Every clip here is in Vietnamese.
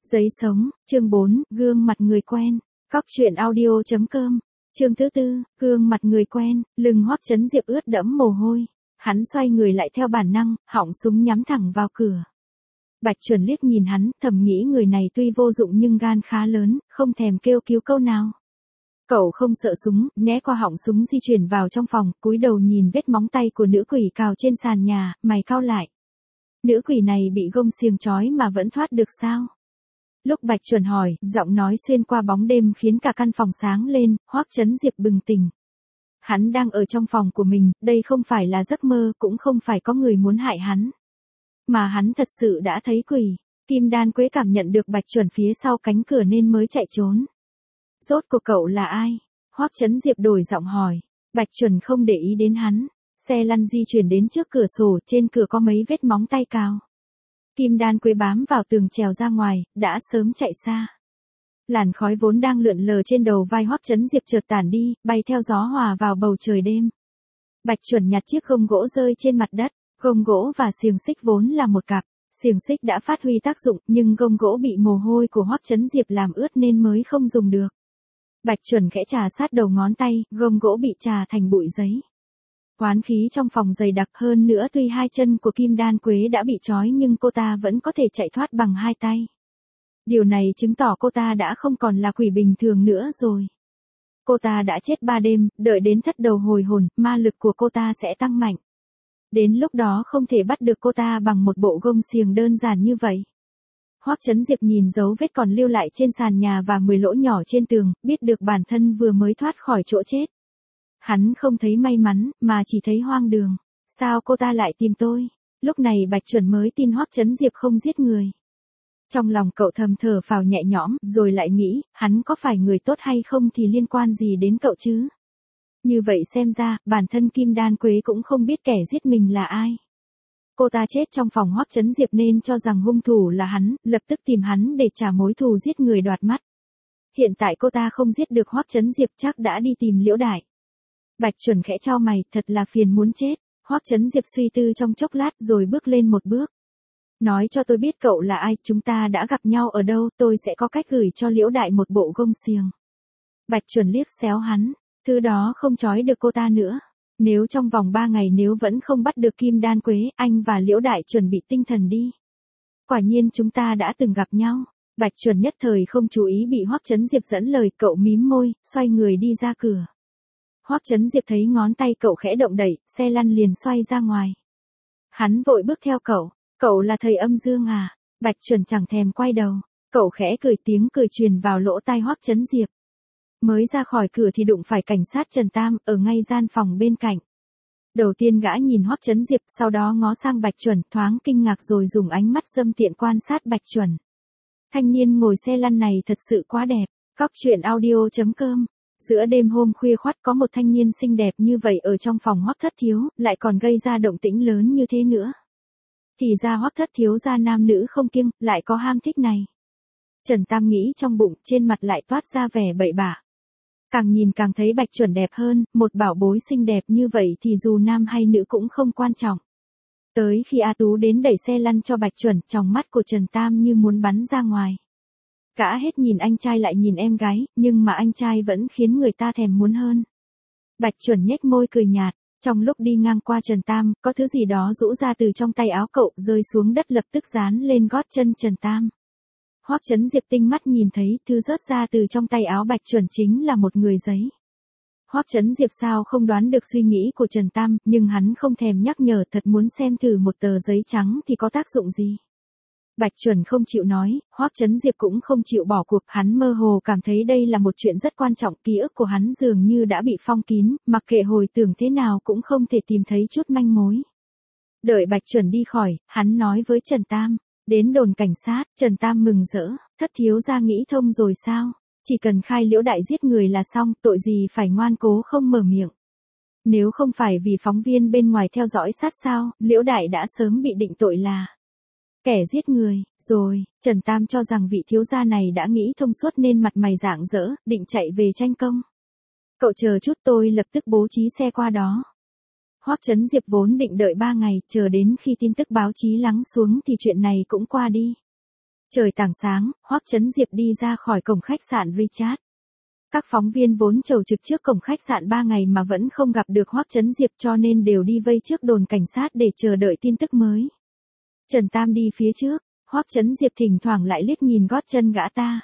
Giấy sống, chương 4, gương mặt người quen. Cóc truyện audio.com. Chương thứ 4, gương mặt người quen. Lưng Hoắc Chấn Diệp ướt đẫm mồ hôi. Hắn xoay người lại theo bản năng, họng súng nhắm thẳng vào cửa. Bạch Chuẩn liếc nhìn hắn, thầm nghĩ người này tuy vô dụng nhưng gan khá lớn, không thèm kêu cứu câu nào. Cậu không sợ súng, né qua họng súng di chuyển vào trong phòng, cúi đầu nhìn vết móng tay của nữ quỷ cào trên sàn nhà, mày cau lại. Nữ quỷ này bị gông xiềng trói mà vẫn thoát được sao? Lúc Bạch Chuẩn hỏi, giọng nói xuyên qua bóng đêm khiến cả căn phòng sáng lên, Hoắc Chấn Diệp bừng tỉnh. Hắn đang ở trong phòng của mình, đây không phải là giấc mơ, cũng không phải có người muốn hại hắn. Mà hắn thật sự đã thấy quỷ. Kim Đan Quế cảm nhận được Bạch Chuẩn phía sau cánh cửa nên mới chạy trốn. Rốt cuộc cậu là ai? Hoắc Chấn Diệp đổi giọng hỏi. Bạch Chuẩn không để ý đến hắn. Xe lăn di chuyển đến trước cửa sổ, trên cửa có mấy vết móng tay cào. Kim Đan Quế bám vào tường trèo ra ngoài, đã sớm chạy xa. Làn khói vốn đang lượn lờ trên đầu vai Hoắc Chấn Diệp chợt tản đi, bay theo gió hòa vào bầu trời đêm. Bạch Chuẩn nhặt chiếc gông gỗ rơi trên mặt đất, gông gỗ và xiềng xích vốn là một cặp, xiềng xích đã phát huy tác dụng, nhưng gông gỗ bị mồ hôi của Hoắc Chấn Diệp làm ướt nên mới không dùng được. Bạch Chuẩn khẽ chà sát đầu ngón tay, gông gỗ bị chà thành bụi giấy. Oán khí trong phòng dày đặc hơn nữa, tuy hai chân của Kim Đan Quế đã bị trói nhưng cô ta vẫn có thể chạy thoát bằng hai tay. Điều này chứng tỏ cô ta đã không còn là quỷ bình thường nữa rồi. Cô ta đã chết 3 đêm, đợi đến thất đầu hồi hồn, ma lực của cô ta sẽ tăng mạnh. Đến lúc đó không thể bắt được cô ta bằng một bộ gông xiềng đơn giản như vậy. Hoắc Chấn Diệp nhìn dấu vết còn lưu lại trên sàn nhà và 10 lỗ nhỏ trên tường, biết được bản thân vừa mới thoát khỏi chỗ chết. Hắn không thấy may mắn, mà chỉ thấy hoang đường. Sao cô ta lại tìm tôi? Lúc này Bạch Chuẩn mới tin Hoắc Chấn Diệp không giết người. Trong lòng cậu thầm thở phào nhẹ nhõm, rồi lại nghĩ, hắn có phải người tốt hay không thì liên quan gì đến cậu chứ? Như vậy xem ra, bản thân Kim Đan Quế cũng không biết kẻ giết mình là ai. Cô ta chết trong phòng Hoắc Chấn Diệp nên cho rằng hung thủ là hắn, lập tức tìm hắn để trả mối thù giết người đoạt mắt. Hiện tại cô ta không giết được Hoắc Chấn Diệp chắc đã đi tìm Liễu Đại. Bạch Chuẩn khẽ chau mày, thật là phiền muốn chết. Hoắc Chấn Diệp suy tư trong chốc lát rồi bước lên một bước. Nói cho tôi biết cậu là ai, chúng ta đã gặp nhau ở đâu, tôi sẽ có cách gửi cho Liễu Đại một bộ gông xiềng. Bạch Chuẩn liếc xéo hắn, thứ đó không trói được cô ta nữa. Nếu trong vòng 3 ngày nếu vẫn không bắt được Kim Đan Quế, anh và Liễu Đại chuẩn bị tinh thần đi. Quả nhiên chúng ta đã từng gặp nhau. Bạch Chuẩn nhất thời không chú ý bị Hoắc Chấn Diệp dẫn lời, cậu mím môi, xoay người đi ra cửa. Hoắc Chấn Diệp thấy ngón tay cậu khẽ động đẩy, xe lăn liền xoay ra ngoài. Hắn vội bước theo cậu là thầy âm dương à? Bạch Chuẩn chẳng thèm quay đầu, cậu khẽ cười, tiếng cười truyền vào lỗ tai Hoắc Chấn Diệp. Mới ra khỏi cửa thì đụng phải cảnh sát Trần Tam, ở ngay gian phòng bên cạnh. Đầu tiên gã nhìn Hoắc Chấn Diệp, sau đó ngó sang Bạch Chuẩn, thoáng kinh ngạc rồi dùng ánh mắt dâm tiện quan sát Bạch Chuẩn. Thanh niên ngồi xe lăn này thật sự quá đẹp. Cóc truyện audio.com. Giữa đêm hôm khuya khoắt có một thanh niên xinh đẹp như vậy ở trong phòng Hoắc Thất Thiếu, lại còn gây ra động tĩnh lớn như thế nữa. Thì ra Hoắc Thất Thiếu gia nam nữ không kiêng, lại có ham thích này. Trần Tam nghĩ trong bụng, trên mặt lại toát ra vẻ bậy bạ. Càng nhìn càng thấy Bạch Chuẩn đẹp hơn, một bảo bối xinh đẹp như vậy thì dù nam hay nữ cũng không quan trọng. Tới khi A Tú đến đẩy xe lăn cho Bạch Chuẩn, trong mắt của Trần Tam như muốn bắn ra ngoài. Cả hết nhìn anh trai lại nhìn em gái, nhưng mà anh trai vẫn khiến người ta thèm muốn hơn. Bạch Chuẩn nhếch môi cười nhạt, trong lúc đi ngang qua Trần Tam, có thứ gì đó rũ ra từ trong tay áo cậu, rơi xuống đất lập tức dán lên gót chân Trần Tam. Hoắc Chấn Diệp tinh mắt nhìn thấy, thứ rớt ra từ trong tay áo Bạch Chuẩn chính là một người giấy. Hoắc Chấn Diệp sao không đoán được suy nghĩ của Trần Tam, nhưng hắn không thèm nhắc nhở, thật muốn xem thử một tờ giấy trắng thì có tác dụng gì. Bạch Chuẩn không chịu nói, Hoắc Chấn Diệp cũng không chịu bỏ cuộc, hắn mơ hồ cảm thấy đây là một chuyện rất quan trọng, ký ức của hắn dường như đã bị phong kín, mặc kệ hồi tưởng thế nào cũng không thể tìm thấy chút manh mối. Đợi Bạch Chuẩn đi khỏi, hắn nói với Trần Tam, đến đồn cảnh sát. Trần Tam mừng rỡ, Thất Thiếu gia nghĩ thông rồi sao? Chỉ cần khai Liễu Đại giết người là xong, tội gì phải ngoan cố không mở miệng. Nếu không phải vì phóng viên bên ngoài theo dõi sát sao, Liễu Đại đã sớm bị định tội là kẻ giết người, rồi. Trần Tam cho rằng vị thiếu gia này đã nghĩ thông suốt nên mặt mày rạng rỡ, định chạy về tranh công. Cậu chờ chút, tôi lập tức bố trí xe qua đó. Hoắc Chấn Diệp vốn định đợi 3 ngày, chờ đến khi tin tức báo chí lắng xuống thì chuyện này cũng qua đi. Trời tảng sáng, Hoắc Chấn Diệp đi ra khỏi cổng khách sạn Richard. Các phóng viên vốn chầu trực trước cổng khách sạn 3 ngày mà vẫn không gặp được Hoắc Chấn Diệp cho nên đều đi vây trước đồn cảnh sát để chờ đợi tin tức mới. Trần Tam đi phía trước, Hoắc Chấn Diệp thỉnh thoảng lại liếc nhìn gót chân gã ta.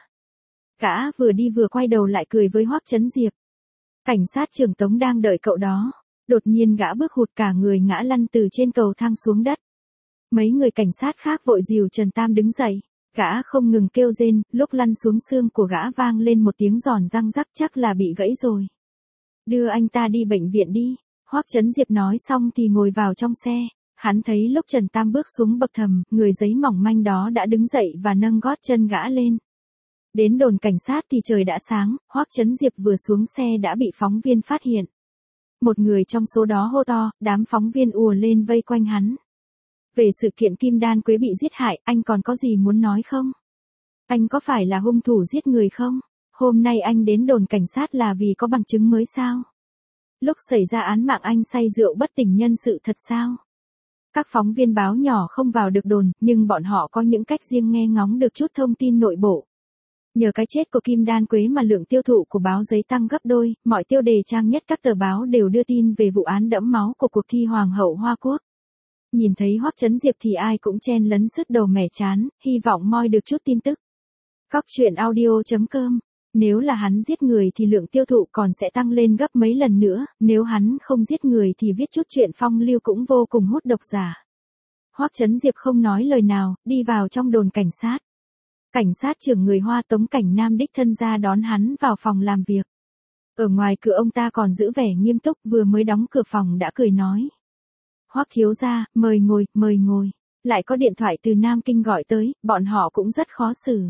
Gã vừa đi vừa quay đầu lại cười với Hoắc Chấn Diệp. Cảnh sát trưởng Tống đang đợi cậu đó. Đột nhiên gã bước hụt cả người ngã lăn từ trên cầu thang xuống đất. Mấy người cảnh sát khác vội dìu Trần Tam đứng dậy. Gã không ngừng kêu rên, lúc lăn xuống xương của gã vang lên một tiếng giòn răng rắc, chắc là bị gãy rồi. Đưa anh ta đi bệnh viện đi. Hoắc Chấn Diệp nói xong thì ngồi vào trong xe. Hắn thấy lúc Trần Tam bước xuống bậc thềm, người giấy mỏng manh đó đã đứng dậy và nâng gót chân gã lên. Đến đồn cảnh sát thì trời đã sáng, Hoắc Chấn Diệp vừa xuống xe đã bị phóng viên phát hiện. Một người trong số đó hô to, đám phóng viên ùa lên vây quanh hắn. Về sự kiện Kim Đan Quế bị giết hại, anh còn có gì muốn nói không? Anh có phải là hung thủ giết người không? Hôm nay anh đến đồn cảnh sát là vì có bằng chứng mới sao? Lúc xảy ra án mạng anh say rượu bất tỉnh nhân sự thật sao? Các phóng viên báo nhỏ không vào được đồn, nhưng bọn họ có những cách riêng nghe ngóng được chút thông tin nội bộ. Nhờ cái chết của Kim Đan Quế mà lượng tiêu thụ của báo giấy tăng gấp đôi, mọi tiêu đề trang nhất các tờ báo đều đưa tin về vụ án đẫm máu của cuộc thi Hoàng hậu Hoa Quốc. Nhìn thấy Hoắc Chấn Diệp thì ai cũng chen lấn sứt đầu mẻ chán, hy vọng moi được chút tin tức. Cóc truyện audio.com. Nếu là hắn giết người thì lượng tiêu thụ còn sẽ tăng lên gấp mấy lần nữa, nếu hắn không giết người thì viết chút chuyện phong lưu cũng vô cùng hút độc giả. Hoắc Chấn Diệp không nói lời nào, đi vào trong đồn cảnh sát. Cảnh sát trưởng người Hoa Tống Cảnh Nam đích thân ra đón hắn vào phòng làm việc. Ở ngoài cửa ông ta còn giữ vẻ nghiêm túc, vừa mới đóng cửa phòng đã cười nói. Hoắc thiếu gia, mời ngồi, mời ngồi. Lại có điện thoại từ Nam Kinh gọi tới, bọn họ cũng rất khó xử.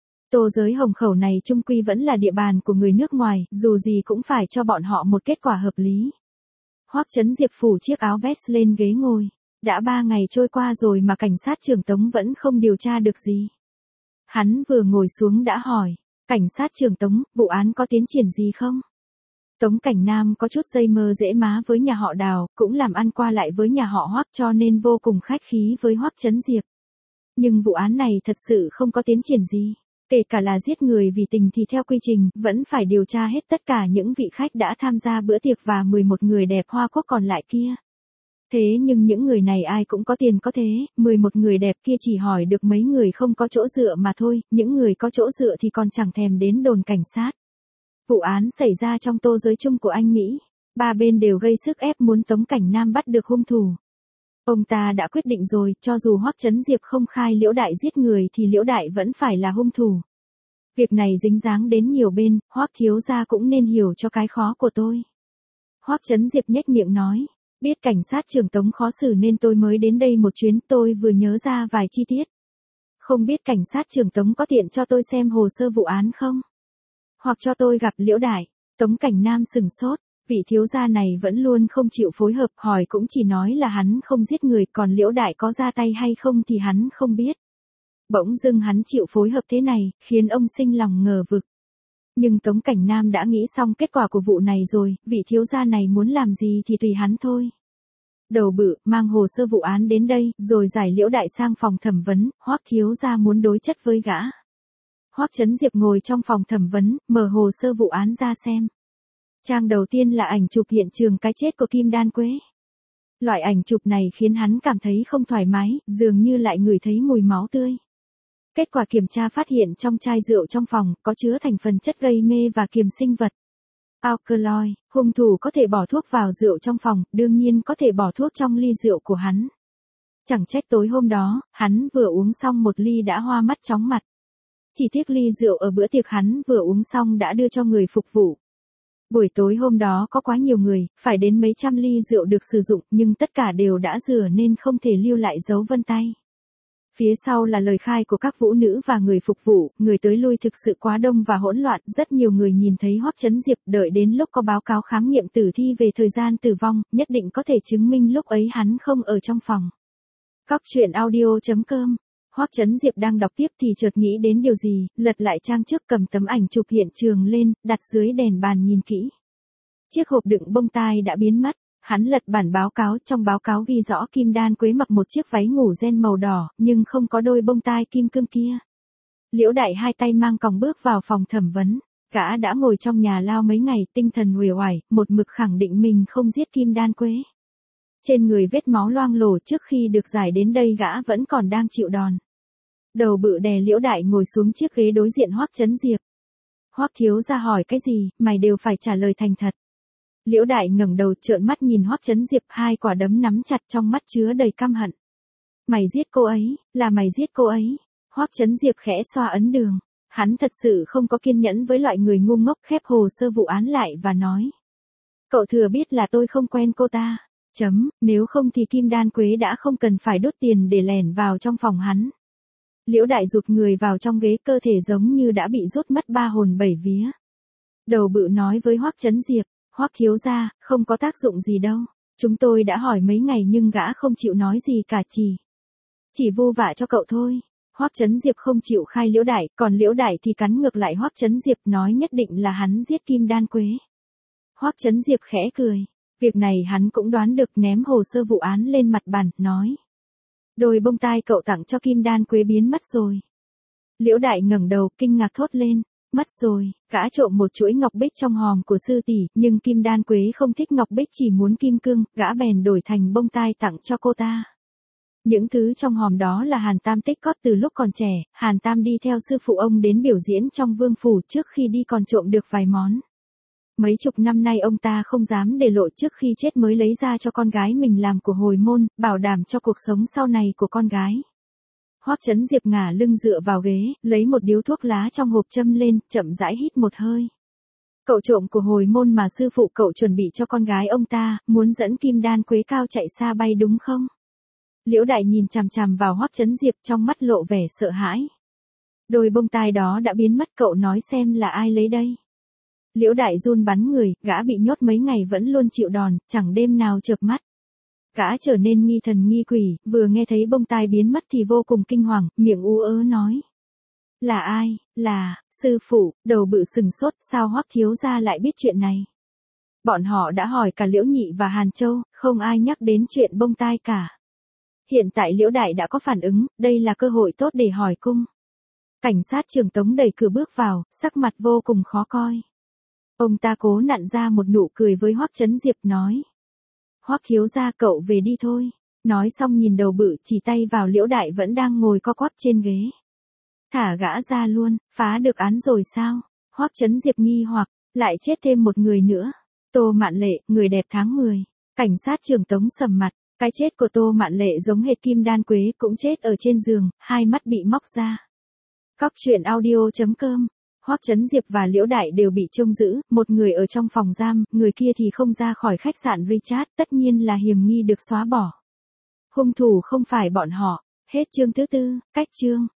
Tô giới Hồng Khẩu này chung quy vẫn là địa bàn của người nước ngoài, dù gì cũng phải cho bọn họ một kết quả hợp lý. Hoắc Chấn Diệp phủ chiếc áo vest lên ghế ngồi. Đã 3 ngày trôi qua rồi mà cảnh sát trưởng Tống vẫn không điều tra được gì. Hắn vừa ngồi xuống đã hỏi, cảnh sát trưởng Tống, vụ án có tiến triển gì không? Tống Cảnh Nam có chút dây mơ dễ má với nhà họ Đào, cũng làm ăn qua lại với nhà họ Hoắc cho nên vô cùng khách khí với Hoắc Chấn Diệp. Nhưng vụ án này thật sự không có tiến triển gì. Kể cả là giết người vì tình thì theo quy trình, vẫn phải điều tra hết tất cả những vị khách đã tham gia bữa tiệc và 11 người đẹp Hoa Quốc còn lại kia. Thế nhưng những người này ai cũng có tiền có thế, 11 người đẹp kia chỉ hỏi được mấy người không có chỗ dựa mà thôi, những người có chỗ dựa thì còn chẳng thèm đến đồn cảnh sát. Vụ án xảy ra trong tô giới chung của anh Mỹ. Ba bên đều gây sức ép muốn Tống Cảnh Nam bắt được hung thủ. Ông ta đã quyết định rồi, cho dù Hoắc Chấn Diệp không khai Liễu Đại giết người thì Liễu Đại vẫn phải là hung thủ. Việc này dính dáng đến nhiều bên, Hoắc thiếu gia cũng nên hiểu cho cái khó của tôi. Hoắc Chấn Diệp nhếch miệng nói, biết cảnh sát trưởng Tống khó xử nên tôi mới đến đây một chuyến, tôi vừa nhớ ra vài chi tiết. Không biết cảnh sát trưởng Tống có tiện cho tôi xem hồ sơ vụ án không? Hoặc cho tôi gặp Liễu Đại. Tống Cảnh Nam sừng sốt, vị thiếu gia này vẫn luôn không chịu phối hợp, hỏi cũng chỉ nói là hắn không giết người, còn Liễu Đại có ra tay hay không thì hắn không biết. Bỗng dưng hắn chịu phối hợp thế này, khiến ông sinh lòng ngờ vực. Nhưng Tống Cảnh Nam đã nghĩ xong kết quả của vụ này rồi, vị thiếu gia này muốn làm gì thì tùy hắn thôi. Đầu bự, mang hồ sơ vụ án đến đây, rồi giải Liễu Đại sang phòng thẩm vấn, Hoắc thiếu gia muốn đối chất với gã. Hoắc Chấn Diệp ngồi trong phòng thẩm vấn, mở hồ sơ vụ án ra xem. Trang đầu tiên là ảnh chụp hiện trường cái chết của Kim Đan Quế. Loại ảnh chụp này khiến hắn cảm thấy không thoải mái, dường như lại ngửi thấy mùi máu tươi. Kết quả kiểm tra phát hiện trong chai rượu trong phòng có chứa thành phần chất gây mê và kiềm sinh vật. Alkaloid, hung thủ có thể bỏ thuốc vào rượu trong phòng, đương nhiên có thể bỏ thuốc trong ly rượu của hắn. Chẳng trách tối hôm đó, hắn vừa uống xong một ly đã hoa mắt chóng mặt. Chỉ tiếc ly rượu ở bữa tiệc hắn vừa uống xong đã đưa cho người phục vụ. Buổi tối hôm đó có quá nhiều người, phải đến mấy trăm ly rượu được sử dụng, nhưng tất cả đều đã rửa nên không thể lưu lại dấu vân tay. Phía sau là lời khai của các vũ nữ và người phục vụ, người tới lui thực sự quá đông và hỗn loạn, rất nhiều người nhìn thấy Hoắc Chấn Diệp, đợi đến lúc có báo cáo khám nghiệm tử thi về thời gian tử vong, nhất định có thể chứng minh lúc ấy hắn không ở trong phòng. Cóc truyện audio.com. Hoắc Chấn Diệp đang đọc tiếp thì chợt nghĩ đến điều gì, lật lại trang trước cầm tấm ảnh chụp hiện trường lên, đặt dưới đèn bàn nhìn kỹ. Chiếc hộp đựng bông tai đã biến mất, hắn lật bản báo cáo, trong báo cáo ghi rõ Kim Đan Quế mặc một chiếc váy ngủ ren màu đỏ, nhưng không có đôi bông tai kim cương kia. Liễu Đại hai tay mang còng bước vào phòng thẩm vấn. Gã đã ngồi trong nhà lao mấy ngày, tinh thần uể oải, một mực khẳng định mình không giết Kim Đan Quế. Trên người vết máu loang lổ, trước khi được giải đến đây gã vẫn còn đang chịu đòn. Đầu bự đè Liễu Đại ngồi xuống chiếc ghế đối diện Hoắc Chấn Diệp. Hoắc thiếu gia hỏi cái gì, mày đều phải trả lời thành thật. Liễu Đại ngẩng đầu trợn mắt nhìn Hoắc Chấn Diệp, hai quả đấm nắm chặt trong mắt chứa đầy căm hận. Mày giết cô ấy, là mày giết cô ấy. Hoắc Chấn Diệp khẽ xoa ấn đường. Hắn thật sự không có kiên nhẫn với loại người ngu ngốc, khép hồ sơ vụ án lại và nói. Cậu thừa biết là tôi không quen cô ta. Nếu không thì Kim Đan Quế đã không cần phải đốt tiền để lẻn vào trong phòng hắn. Liễu Đại rụt người vào trong ghế, cơ thể giống như đã bị rút mất ba hồn bảy vía. Đầu bự nói với Hoắc Chấn Diệp, Hoắc thiếu gia, không có tác dụng gì đâu. Chúng tôi đã hỏi mấy ngày nhưng gã không chịu nói gì cả, chỉ vu vạ cho cậu thôi. Hoắc Chấn Diệp không chịu khai Liễu Đại, còn Liễu Đại thì cắn ngược lại Hoắc Chấn Diệp, nói nhất định là hắn giết Kim Đan Quế. Hoắc Chấn Diệp khẽ cười. Việc này hắn cũng đoán được, ném hồ sơ vụ án lên mặt bàn, nói. Đôi bông tai cậu tặng cho Kim Đan Quế biến mất rồi. Liễu Đại ngẩng đầu, kinh ngạc thốt lên. Mất rồi, gã trộm một chuỗi ngọc bích trong hòm của sư tỷ, nhưng Kim Đan Quế không thích ngọc bích, chỉ muốn kim cương, gã bèn đổi thành bông tai tặng cho cô ta. Những thứ trong hòm đó là Hàn Tam tích cóp từ lúc còn trẻ, Hàn Tam đi theo sư phụ ông đến biểu diễn trong vương phủ, trước khi đi còn trộm được vài món. Mấy chục năm nay ông ta không dám để lộ, trước khi chết mới lấy ra cho con gái mình làm của hồi môn, bảo đảm cho cuộc sống sau này của con gái. Hoắc Chấn Diệp ngả lưng dựa vào ghế, lấy một điếu thuốc lá trong hộp châm lên, chậm rãi hít một hơi. Cậu trộm của hồi môn mà sư phụ cậu chuẩn bị cho con gái ông ta, muốn dẫn Kim Đan Quế cao chạy xa bay đúng không? Liễu Đại nhìn chằm chằm vào Hoắc Chấn Diệp, trong mắt lộ vẻ sợ hãi. Đôi bông tai đó đã biến mất, cậu nói xem là ai lấy đây? Liễu Đại run bắn người, gã bị nhốt mấy ngày vẫn luôn chịu đòn, chẳng đêm nào chợp mắt. Gã trở nên nghi thần nghi quỷ, vừa nghe thấy bông tai biến mất thì vô cùng kinh hoàng, miệng ú ớ nói. Là ai? Là, sư phụ. Đầu bự sừng sốt, sao Hoắc thiếu gia lại biết chuyện này? Bọn họ đã hỏi cả Liễu Nhị và Hàn Châu, không ai nhắc đến chuyện bông tai cả. Hiện tại Liễu Đại đã có phản ứng, đây là cơ hội tốt để hỏi cung. Cảnh sát trưởng Tống đẩy cửa bước vào, sắc mặt vô cùng khó coi. Ông ta cố nặn ra một nụ cười với Hoắc Chấn Diệp, nói. Hoắc thiếu gia, cậu về đi thôi. Nói xong nhìn đầu bự chỉ tay vào Liễu Đại vẫn đang ngồi co quắp trên ghế. Thả gã ra luôn, phá được án rồi sao? Hoắc Chấn Diệp nghi hoặc, lại chết thêm một người nữa. Tô Mạn Lệ, người đẹp tháng 10. Cảnh sát trưởng Tống sầm mặt, cái chết của Tô Mạn Lệ giống hệt Kim Đan Quế, cũng chết ở trên giường, hai mắt bị móc ra. Cóc truyện audio.com. Hoắc Chấn Diệp và Liễu Đại đều bị trông giữ, một người ở trong phòng giam, người kia thì không ra khỏi khách sạn Richard, tất nhiên là hiểm nghi được xóa bỏ. Hung thủ không phải bọn họ. Hết chương thứ 4, cách chương.